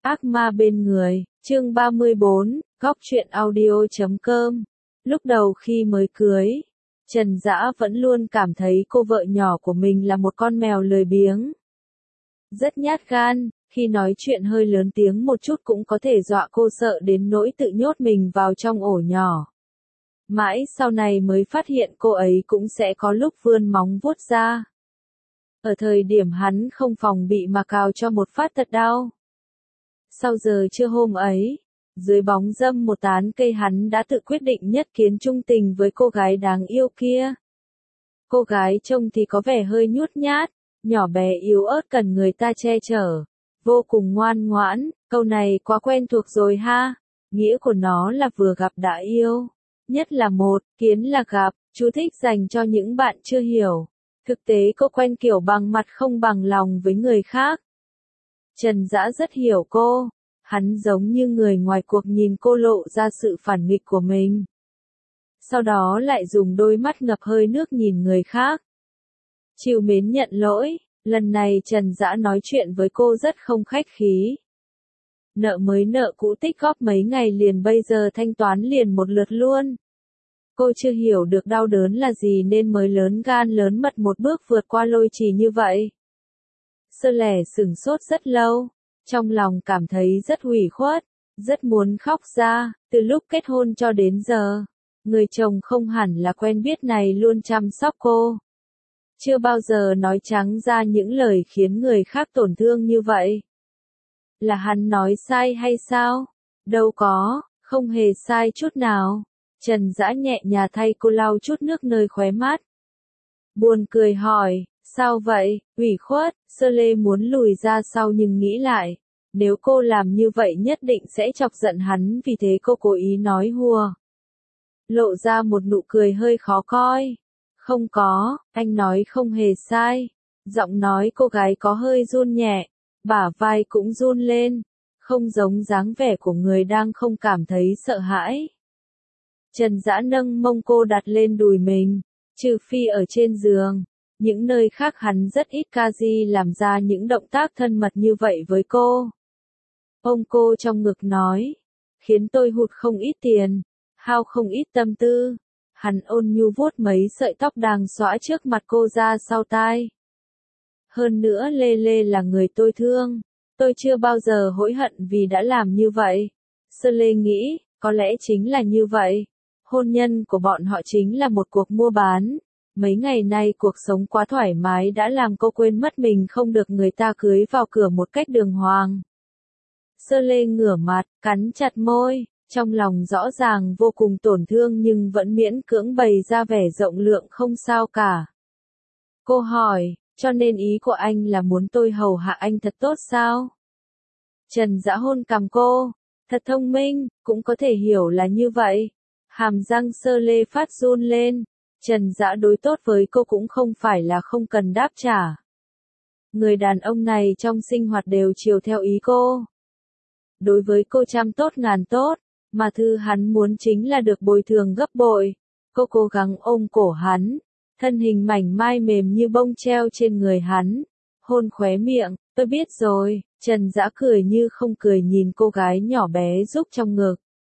Ác ma bên người, chương 34, góc truyện audio.com. Lúc đầu khi mới cưới, Trần Dã vẫn luôn cảm thấy cô vợ nhỏ của mình là một con mèo lười biếng. Rất nhát gan, khi nói chuyện hơi lớn tiếng một chút cũng có thể dọa cô sợ đến nỗi tự nhốt mình vào trong ổ nhỏ. Mãi sau này mới phát hiện cô ấy cũng sẽ có lúc vươn móng vuốt ra. Ở thời điểm hắn không phòng bị mà cào cho một phát thật đau. Sau giờ trưa hôm ấy, dưới bóng râm một tán cây hắn đã tự quyết định nhất kiến chung tình với cô gái đáng yêu kia. Cô gái trông thì có vẻ hơi nhút nhát, nhỏ bé yếu ớt cần người ta che chở, vô cùng ngoan ngoãn, câu này quá quen thuộc rồi ha, nghĩa của nó là vừa gặp đã yêu, nhất là một, kiến là gặp, chú thích dành cho những bạn chưa hiểu. Thực tế cô quen kiểu bằng mặt không bằng lòng với người khác. Trần Dã rất hiểu cô, hắn giống như người ngoài cuộc nhìn cô lộ ra sự phản nghịch của mình. Sau đó lại dùng đôi mắt ngập hơi nước nhìn người khác. Trìu mến nhận lỗi, lần này Trần Dã nói chuyện với cô rất không khách khí. Nợ mới nợ cũ tích góp mấy ngày liền bây giờ thanh toán liền một lượt luôn. Cô chưa hiểu được đau đớn là gì nên mới lớn gan lớn mật một bước vượt qua lôi trì như vậy. Sơ lẻ sửng sốt rất lâu, trong lòng cảm thấy rất ủy khuất, rất muốn khóc ra, từ lúc kết hôn cho đến giờ, người chồng không hẳn là quen biết này luôn chăm sóc cô. Chưa bao giờ nói trắng ra những lời khiến người khác tổn thương như vậy. Là hắn nói sai hay sao? Đâu có, không hề sai chút nào. Trần Dã nhẹ nhàng thay cô lau chút nước nơi khóe mắt. Buồn cười hỏi, sao vậy, ủy khuất, Sơ Lê muốn lùi ra sau nhưng nghĩ lại. Nếu cô làm như vậy nhất định sẽ chọc giận hắn vì thế cô cố ý nói hùa. Lộ ra một nụ cười hơi khó coi. Không có, anh nói không hề sai. Giọng nói cô gái có hơi run nhẹ, bả vai cũng run lên, không giống dáng vẻ của người đang không cảm thấy sợ hãi. Trần Dã nâng mông cô đặt lên đùi mình, trừ phi ở trên giường, những nơi khác hắn rất ít Kaji làm ra những động tác thân mật như vậy với cô. Ôm cô trong ngực nói, khiến tôi hụt không ít tiền, hao không ít tâm tư. Hắn ôn nhu vuốt mấy sợi tóc đang xõa trước mặt cô ra sau tai. Hơn nữa Lê Lê là người tôi thương, tôi chưa bao giờ hối hận vì đã làm như vậy. Sơ Lê nghĩ, có lẽ chính là như vậy. Hôn nhân của bọn họ chính là một cuộc mua bán. Mấy ngày nay cuộc sống quá thoải mái đã làm cô quên mất mình không được người ta cưới vào cửa một cách đường hoàng. Sơ Lê ngửa mặt, cắn chặt môi, trong lòng rõ ràng vô cùng tổn thương nhưng vẫn miễn cưỡng bày ra vẻ rộng lượng không sao cả. Cô hỏi, cho nên ý của anh là muốn tôi hầu hạ anh thật tốt sao? Trần Dã hôn cằm cô, thật thông minh, cũng có thể hiểu là như vậy. Hàm răng Sơ Lê phát run lên, Trần Dã đối tốt với cô cũng không phải là không cần đáp trả. Người đàn ông này trong sinh hoạt đều chiều theo ý cô. Đối với cô trăm tốt ngàn tốt, mà thứ hắn muốn chính là được bồi thường gấp bội. Cô cố gắng ôm cổ hắn, thân hình mảnh mai mềm như bông treo trên người hắn, hôn khóe miệng, tôi biết rồi. Trần Dã cười như không cười nhìn cô gái nhỏ bé rúc trong ngực.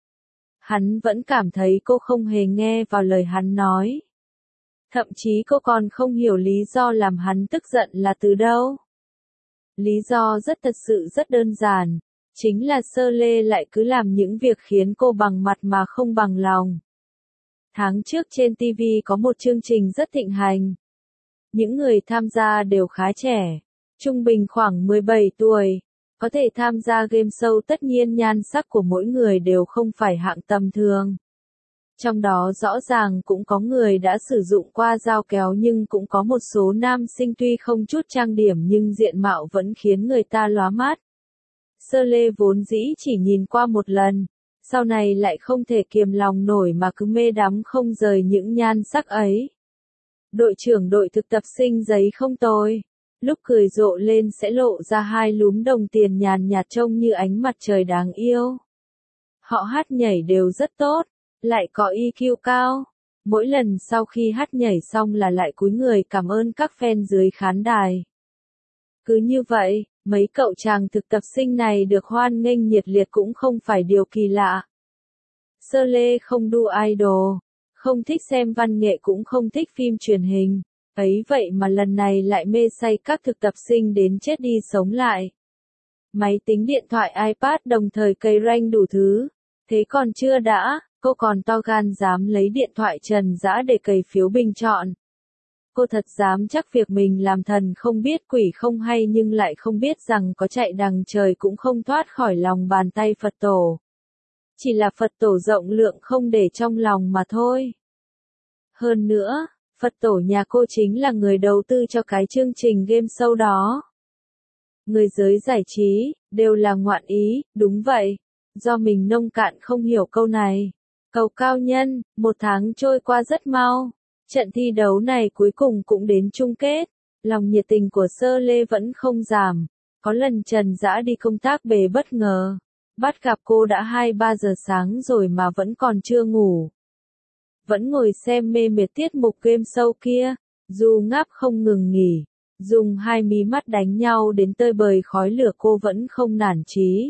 Hắn vẫn cảm thấy cô không hề nghe vào lời hắn nói. Thậm chí cô còn không hiểu lý do làm hắn tức giận là từ đâu. Lý do thật sự rất đơn giản, chính là Sơ Lê lại cứ làm những việc khiến cô bằng mặt mà không bằng lòng. Tháng trước trên TV có một chương trình rất thịnh hành. Những người tham gia đều khá trẻ, trung bình khoảng 17 tuổi. Có thể tham gia game show tất nhiên nhan sắc của mỗi người đều không phải hạng tầm thường. Trong đó rõ ràng cũng có người đã sử dụng qua dao kéo nhưng cũng có một số nam sinh tuy không chút trang điểm nhưng diện mạo vẫn khiến người ta lóa mắt. Sơ Lê vốn dĩ chỉ nhìn qua một lần, sau này lại không thể kiềm lòng nổi mà cứ mê đắm không rời những nhan sắc ấy. Đội trưởng đội thực tập sinh giấy không tồi. Lúc cười rộ lên sẽ lộ ra hai lúm đồng tiền nhàn nhạt trông như ánh mặt trời đáng yêu. Họ hát nhảy đều rất tốt, lại có EQ cao. Mỗi lần sau khi hát nhảy xong là lại cúi người cảm ơn các fan dưới khán đài. Cứ như vậy, Mấy cậu chàng thực tập sinh này được hoan nghênh nhiệt liệt cũng không phải điều kỳ lạ. Sơ Lê không đu idol, không thích xem văn nghệ cũng không thích phim truyền hình. Ấy vậy mà lần này lại mê say các thực tập sinh đến chết đi sống lại. Máy tính điện thoại iPad đồng thời cày rank đủ thứ. Thế còn chưa đã, cô còn to gan dám lấy điện thoại Trần Dã để cày phiếu bình chọn. Cô thật dám chắc việc mình làm thần không biết quỷ không hay nhưng lại không biết rằng có chạy đằng trời cũng không thoát khỏi lòng bàn tay Phật tổ. Chỉ là Phật tổ rộng lượng không để trong lòng mà thôi. Hơn nữa, Phật tổ nhà cô chính là người đầu tư cho cái chương trình game show đó. Người giới giải trí, đều là ngoạn ý, đúng vậy. Do mình nông cạn không hiểu câu này. Cầu cao nhân, 1 tháng trôi qua rất mau. Trận thi đấu này cuối cùng cũng đến chung kết. Lòng nhiệt tình của Sơ Lê vẫn không giảm. Có lần Trần Dã đi công tác bề bất ngờ. Bắt gặp cô đã 2-3 giờ sáng rồi mà vẫn còn chưa ngủ. Vẫn ngồi xem mê mệt tiết mục game show kia. Dù ngáp không ngừng nghỉ. Dùng 2 mí mắt đánh nhau đến tơi bời khói lửa cô vẫn không nản chí.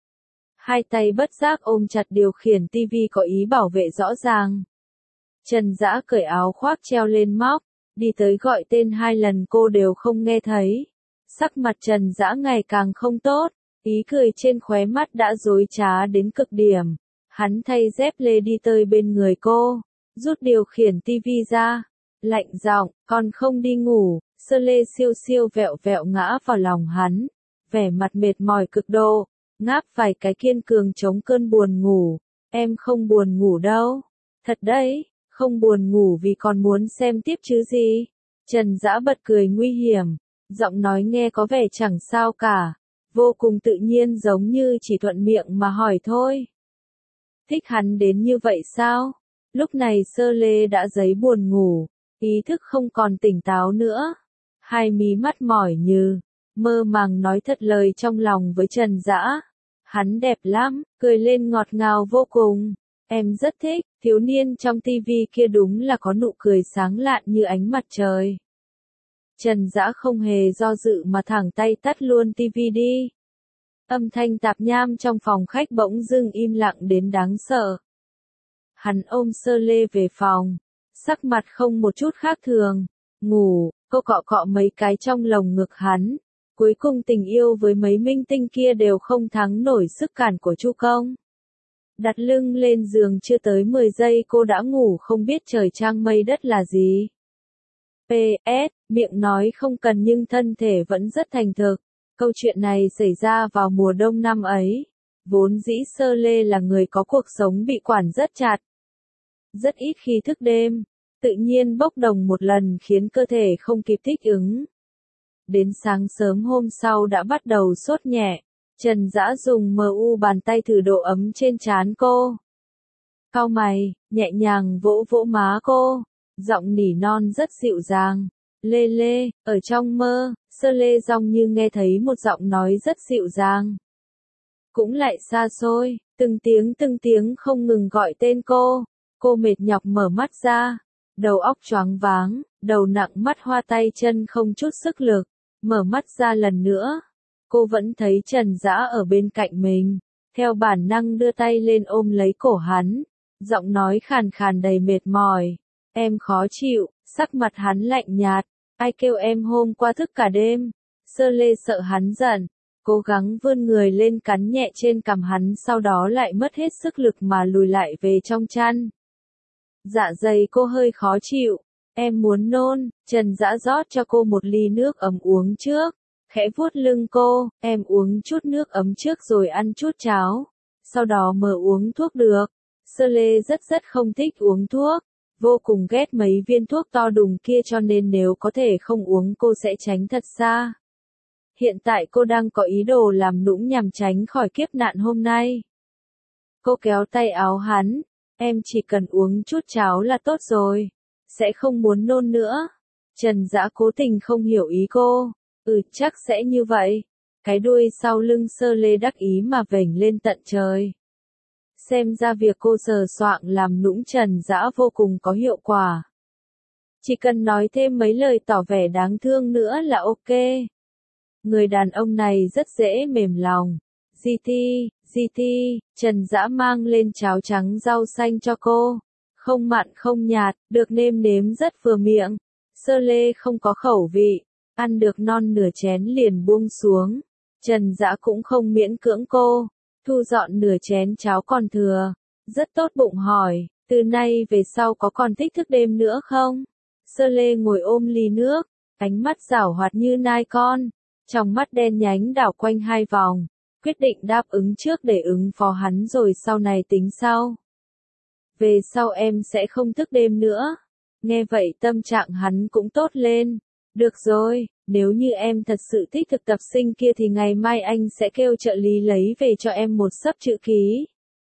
2 tay bất giác ôm chặt điều khiển tivi có ý bảo vệ rõ ràng. Trần Dã cởi áo khoác treo lên móc, đi tới gọi tên 2 lần cô đều không nghe thấy. Sắc mặt Trần Dã ngày càng không tốt, ý cười trên khóe mắt đã dối trá đến cực điểm. Hắn thay dép lê đi tới bên người cô, rút điều khiển tivi ra, lạnh giọng, còn không đi ngủ. Sơ Lê siêu siêu vẹo vẹo ngã vào lòng hắn, vẻ mặt mệt mỏi cực độ, ngáp vài cái kiên cường chống cơn buồn ngủ. Em không buồn ngủ đâu. Thật đấy, không buồn ngủ vì còn muốn xem tiếp chứ gì. Trần Dã bật cười nguy hiểm, giọng nói nghe có vẻ chẳng sao cả, vô cùng tự nhiên giống như chỉ thuận miệng mà hỏi thôi. Thích hắn đến như vậy sao? Lúc này Sơ Lê đã giấy buồn ngủ, ý thức không còn tỉnh táo nữa. 2 mí mắt mỏi như, mơ màng nói thật lời trong lòng với Trần Dã. Hắn đẹp lắm, cười lên ngọt ngào vô cùng. Em rất thích, thiếu niên trong tivi kia đúng là có nụ cười sáng lạn như ánh mặt trời. Trần Dã không hề do dự mà thẳng tay tắt luôn tivi đi. Âm thanh tạp nham trong phòng khách bỗng dưng im lặng đến đáng sợ. Hắn ôm Sơ Lê về phòng, sắc mặt không một chút khác thường. Ngủ, cô cọ cọ mấy cái trong lồng ngực hắn. Cuối cùng tình yêu với mấy minh tinh kia đều không thắng nổi sức cản của Chu Công. Đặt lưng lên giường chưa tới 10 giây cô đã ngủ không biết trời trăng mây đất là gì. PS, miệng nói không cần nhưng thân thể vẫn rất thành thực. Câu chuyện này xảy ra vào mùa đông năm ấy. Vốn dĩ Sơ Lê là người có cuộc sống bị quản rất chặt. Rất ít khi thức đêm. Tự nhiên bốc đồng một lần khiến cơ thể không kịp thích ứng. Đến sáng sớm hôm sau đã bắt đầu sốt nhẹ. Trần Dã dùng mu bàn tay thử độ ấm trên trán cô. Cau mày, nhẹ nhàng vỗ vỗ má cô. Giọng nỉ non rất dịu dàng. Lê Lê, ở trong mơ, Sơ Lê dòng như nghe thấy một giọng nói rất dịu dàng. Cũng lại xa xôi, từng tiếng không ngừng gọi tên cô. Cô mệt nhọc mở mắt ra. Đầu óc choáng váng, đầu nặng mắt hoa tay chân không chút sức lực. Mở mắt ra lần nữa. Cô vẫn thấy Trần Dã ở bên cạnh mình. Theo bản năng đưa tay lên ôm lấy cổ hắn. Giọng nói khàn khàn đầy mệt mỏi. Em khó chịu, sắc mặt hắn lạnh nhạt. Ai kêu em hôm qua thức cả đêm. Sơ Lê sợ hắn giận. Cố gắng vươn người lên cắn nhẹ trên cằm hắn sau đó lại mất hết sức lực mà lùi lại về trong chăn. Dạ dày cô hơi khó chịu. Em muốn nôn. Trần Dã rót cho cô một ly nước ấm uống trước. Khẽ vuốt lưng cô, em uống chút nước ấm trước rồi ăn chút cháo. Sau đó mới uống thuốc được. Sơ Lê rất không thích uống thuốc. Vô cùng ghét mấy viên thuốc to đùng kia cho nên nếu có thể không uống cô sẽ tránh thật xa. Hiện tại cô đang có ý đồ làm nũng nhằm tránh khỏi kiếp nạn hôm nay. Cô kéo tay áo hắn. Em chỉ cần uống chút cháo là tốt rồi. Sẽ không muốn nôn nữa. Trần Dã cố tình không hiểu ý cô. Chắc sẽ như vậy. Cái đuôi sau lưng Sơ Lê đắc ý mà vểnh lên tận trời. Xem ra việc cô sờ soạng làm nũng Trần Dã vô cùng có hiệu quả. Chỉ cần nói thêm mấy lời tỏ vẻ đáng thương nữa là ok. Người đàn ông này rất dễ mềm lòng. GT, Trần Dã mang lên cháo trắng rau xanh cho cô. Không mặn không nhạt, được nêm nếm rất vừa miệng. Sơ lê không có khẩu vị, ăn được non nửa chén liền buông xuống. Trần Dã cũng không miễn cưỡng cô, thu dọn nửa chén cháo còn thừa. Rất tốt bụng hỏi, từ nay về sau có còn thích thức đêm nữa không? Sơ lê ngồi ôm ly nước, ánh mắt giảo hoạt như nai con. Trong mắt đen nhánh đảo quanh hai vòng, quyết định đáp ứng trước để ứng phó hắn rồi sau này tính sau. Về sau em sẽ không thức đêm nữa. Nghe vậy tâm trạng hắn cũng tốt lên. Được rồi, nếu như em thật sự thích thực tập sinh kia thì ngày mai anh sẽ kêu trợ lý lấy về cho em một xấp chữ ký.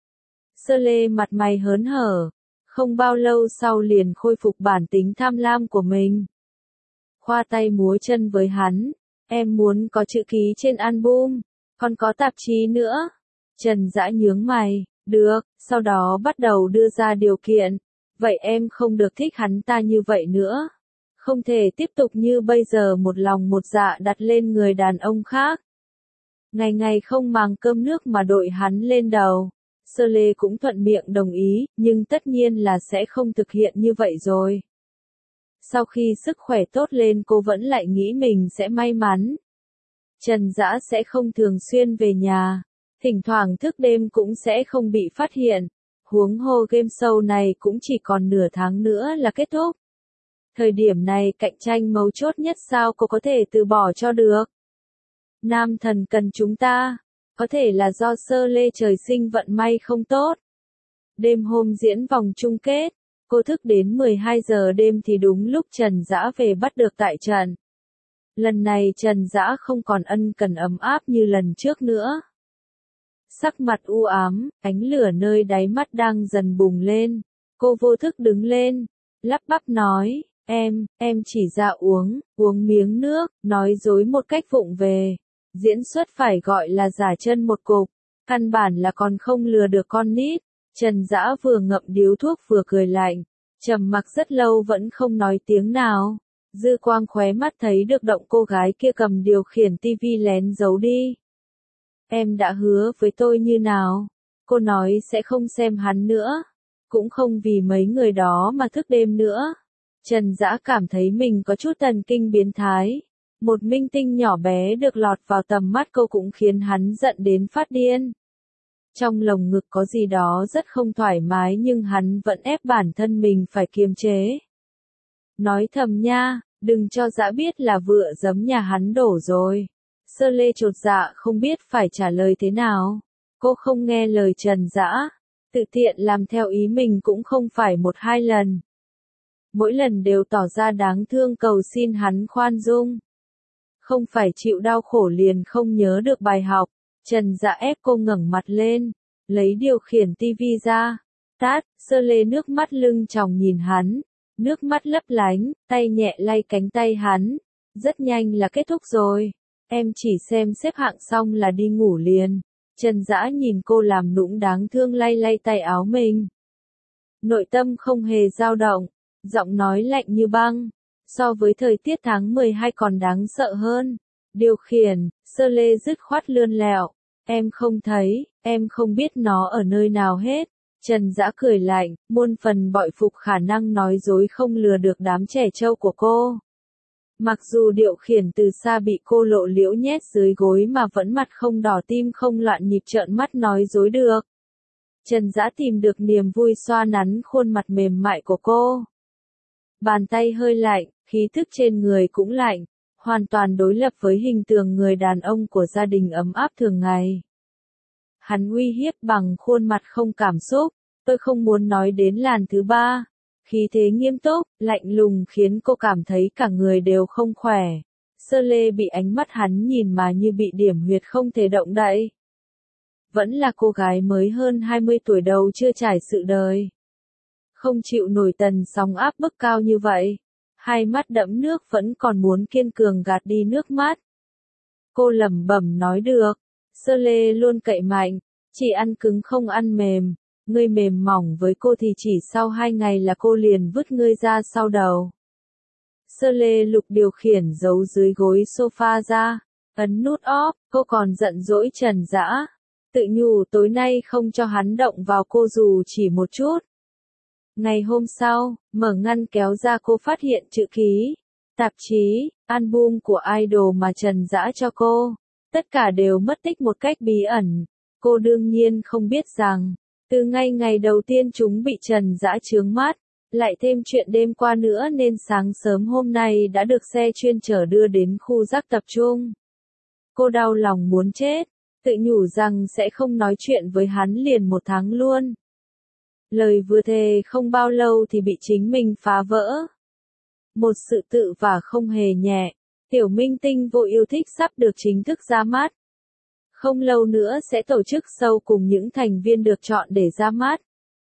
Sơ lê mặt mày hớn hở, không bao lâu sau liền khôi phục bản tính tham lam của mình. Khoa tay múa chân với hắn, em muốn có chữ ký trên album, còn có tạp chí nữa. Trần Dã nhướng mày, được, sau đó bắt đầu đưa ra điều kiện. Vậy em không được thích hắn ta như vậy nữa. Không thể tiếp tục như bây giờ một lòng một dạ đặt lên người đàn ông khác. Ngày ngày không màng cơm nước mà đội hắn lên đầu. Sơ lê cũng thuận miệng đồng ý, nhưng tất nhiên là sẽ không thực hiện như vậy rồi. Sau khi sức khỏe tốt lên cô vẫn lại nghĩ mình sẽ may mắn. Trần Dã sẽ không thường xuyên về nhà, thỉnh thoảng thức đêm cũng sẽ không bị phát hiện. Huống hồ game show này cũng chỉ còn nửa tháng nữa là kết thúc. Thời điểm này cạnh tranh mấu chốt nhất sao cô có thể từ bỏ cho được. Nam thần cần chúng ta, có thể là do Sơ lê trời sinh vận may không tốt. Đêm hôm diễn vòng chung kết, cô thức đến 12 giờ đêm thì đúng lúc Trần Dã về bắt được tại trận. Lần này Trần Dã không còn ân cần ấm áp như lần trước nữa. Sắc mặt u ám, ánh lửa nơi đáy mắt đang dần bùng lên. Cô vô thức đứng lên, lắp bắp nói, em chỉ ra uống miếng nước, nói dối một cách vụng về. Diễn xuất phải gọi là giả chân một cục, căn bản là còn không lừa được con nít. Trần Dã vừa ngậm điếu thuốc vừa cười lạnh, trầm mặc rất lâu vẫn không nói tiếng nào. Dư quang khóe mắt thấy được động cô gái kia cầm điều khiển tivi lén giấu đi. Em đã hứa với tôi như nào? Cô nói sẽ không xem hắn nữa, cũng không vì mấy người đó mà thức đêm nữa. Trần Dã cảm thấy mình có chút thần kinh biến thái. Một minh tinh nhỏ bé được lọt vào tầm mắt cô cũng khiến hắn giận đến phát điên. Trong lồng ngực có gì đó rất không thoải mái nhưng hắn vẫn ép bản thân mình phải kiềm chế. Nói thầm nha, đừng cho Dã biết là vựa giấm nhà hắn đổ rồi. Sơ lê chột dạ không biết phải trả lời thế nào. Cô không nghe lời Trần Dã, tự tiện làm theo ý mình cũng không phải một hai lần. Mỗi lần đều tỏ ra đáng thương cầu xin hắn khoan dung. Không phải chịu đau khổ liền không nhớ được bài học. Trần Dã ép cô ngẩng mặt lên, lấy điều khiển tivi ra. Tát, Sơ lê nước mắt lưng tròng nhìn hắn, nước mắt lấp lánh, tay nhẹ lay cánh tay hắn. Rất nhanh là kết thúc rồi. Em chỉ xem xếp hạng xong là đi ngủ liền. Trần Dã nhìn cô làm nũng đáng thương lay lay tay áo mình. Nội tâm không hề dao động, giọng nói lạnh như băng. So với thời tiết tháng 12 còn đáng sợ hơn. Điều khiển, Sơ lê dứt khoát lươn lẹo. Em không thấy, em không biết nó ở nơi nào hết. Trần Dã cười lạnh, muôn phần bội phục khả năng nói dối không lừa được đám trẻ trâu của cô. Mặc dù điều khiển từ xa bị cô lộ liễu nhét dưới gối mà vẫn mặt không đỏ tim không loạn nhịp trợn mắt nói dối được. Trần Dã tìm được niềm vui xoa nắn khuôn mặt mềm mại của cô. Bàn tay hơi lạnh, khí thức trên người cũng lạnh, hoàn toàn đối lập với hình tượng người đàn ông của gia đình ấm áp thường ngày. Hắn uy hiếp bằng khuôn mặt không cảm xúc, tôi không muốn nói đến làn thứ ba. Khí thế nghiêm túc, lạnh lùng khiến cô cảm thấy cả người đều không khỏe. Sơ lê bị ánh mắt hắn nhìn mà như bị điểm huyệt không thể động đậy. Vẫn là cô gái mới hơn 20 tuổi đầu chưa trải sự đời. Không chịu nổi tần sóng áp bức cao như vậy. Hai mắt đẫm nước vẫn còn muốn kiên cường gạt đi nước mắt. Cô lẩm bẩm nói được. Sơ lê luôn cậy mạnh, chỉ ăn cứng không ăn mềm. Ngươi mềm mỏng với cô thì chỉ sau 2 ngày là cô liền vứt ngươi ra sau đầu. Sơ lê lục điều khiển giấu dưới gối sofa ra, Ấn nút off, cô còn giận dỗi Trần Dã. Tự nhủ tối nay không cho hắn động vào cô dù chỉ một chút. Ngày hôm sau, mở ngăn kéo ra cô phát hiện chữ ký, tạp chí, album của idol mà Trần Dã cho cô. Tất cả đều mất tích một cách bí ẩn. Cô đương nhiên không biết rằng, từ ngay ngày đầu tiên chúng bị Trần Dã chướng mắt, lại thêm chuyện đêm qua nữa nên sáng sớm hôm nay đã được xe chuyên chở đưa đến khu rác tập trung. Cô đau lòng muốn chết, tự nhủ rằng sẽ không nói chuyện với hắn liền 1 tháng luôn. Lời vừa thề không bao lâu thì bị chính mình phá vỡ. Một sự tự vả không hề nhẹ, tiểu minh tinh vô yêu thích sắp được chính thức ra mắt. Không lâu nữa sẽ tổ chức show cùng những thành viên được chọn để ra mắt.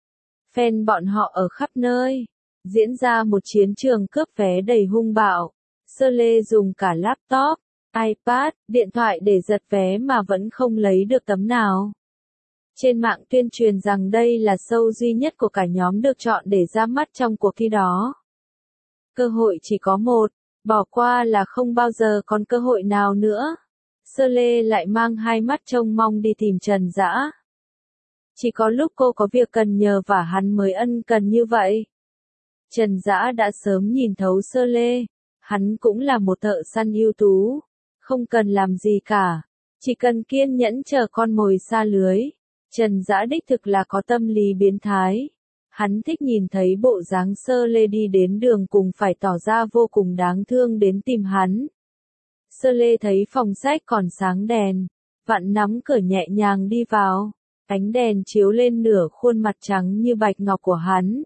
Fan bọn họ ở khắp nơi, diễn ra một chiến trường cướp vé đầy hung bạo. Sơ Lê dùng cả laptop, iPad, điện thoại để giật vé mà vẫn không lấy được tấm nào. Trên mạng tuyên truyền rằng đây là show duy nhất của cả nhóm được chọn để ra mắt trong cuộc thi đó. Cơ hội chỉ có một, bỏ qua là không bao giờ còn cơ hội nào nữa. Sơ Lê lại mang hai mắt trông mong đi tìm Trần Dã. Chỉ có lúc cô có việc cần nhờ vả hắn mới ân cần như vậy. Trần Dã đã sớm nhìn thấu Sơ Lê, hắn cũng là một thợ săn ưu tú, không cần làm gì cả, chỉ cần kiên nhẫn chờ con mồi sa lưới. Trần Dã đích thực là có tâm lý biến thái. Hắn thích nhìn thấy bộ dáng Sơ Lê đi đến đường cùng phải tỏ ra vô cùng đáng thương đến tìm hắn. Sơ Lê thấy phòng sách còn sáng đèn, vặn nắm cửa nhẹ nhàng đi vào. Ánh đèn chiếu lên nửa khuôn mặt trắng như bạch ngọc của hắn.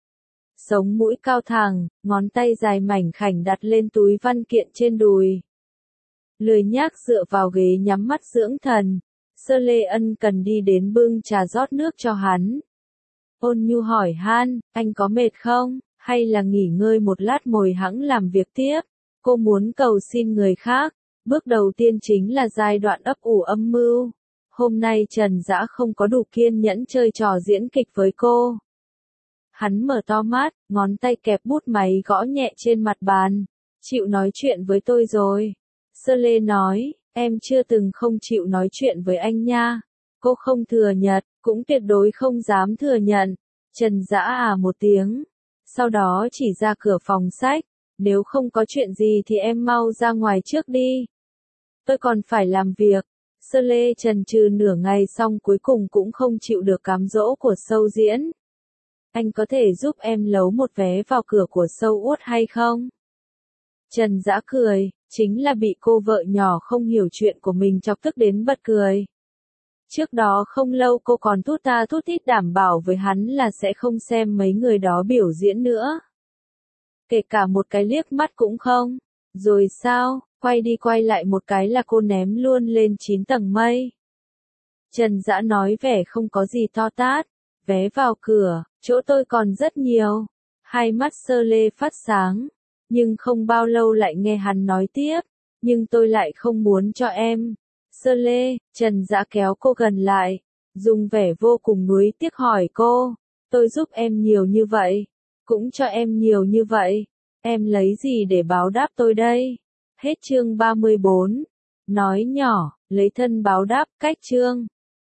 Sống mũi cao thẳng, ngón tay dài mảnh khảnh đặt lên túi văn kiện trên đùi. Lười nhác dựa vào ghế nhắm mắt dưỡng thần. Sơ Lê ân cần đi đến bưng trà rót nước cho hắn. Ôn nhu hỏi han, anh có mệt không, hay là nghỉ ngơi một lát mồi hẵng làm việc tiếp. Cô muốn cầu xin người khác. Bước đầu tiên chính là giai đoạn ấp ủ âm mưu. Hôm nay Trần Dã không có đủ kiên nhẫn chơi trò diễn kịch với cô. Hắn mở to mắt, ngón tay kẹp bút máy gõ nhẹ trên mặt bàn. Chịu nói chuyện với tôi rồi. Sơ Lê nói, em chưa từng không chịu nói chuyện với anh nha. Cô không thừa nhận, cũng tuyệt đối không dám thừa nhận. Trần Dã một tiếng. Sau đó chỉ ra cửa phòng sách. Nếu không có chuyện gì thì em mau ra ngoài trước đi. Tôi còn phải làm việc. Sơ Lê chần chừ nửa ngày xong cuối cùng cũng không chịu được cám dỗ của show diễn. Anh có thể giúp em lấu một vé vào cửa của show uất hay không? Trần Dã cười, chính là bị cô vợ nhỏ không hiểu chuyện của mình chọc tức đến bật cười. Trước đó không lâu cô còn thút tha thút thít đảm bảo với hắn là sẽ không xem mấy người đó biểu diễn nữa. Kể cả một cái liếc mắt cũng không. Rồi sao, quay đi quay lại một cái là cô ném luôn lên 9 tầng mây. Trần Dã nói vẻ không có gì to tát. Vé vào cửa, chỗ tôi còn rất nhiều. Hai mắt Sơ Lê phát sáng. Nhưng không bao lâu lại nghe hắn nói tiếp. Nhưng tôi lại không muốn cho em. Sơ Lê, Trần Dã kéo cô gần lại. Dùng vẻ vô cùng nuối tiếc hỏi cô. Tôi giúp em nhiều như vậy. Cũng cho em nhiều như vậy. Em lấy gì để báo đáp tôi đây? Hết chương 34. Nói nhỏ, lấy thân báo đáp, cách chương.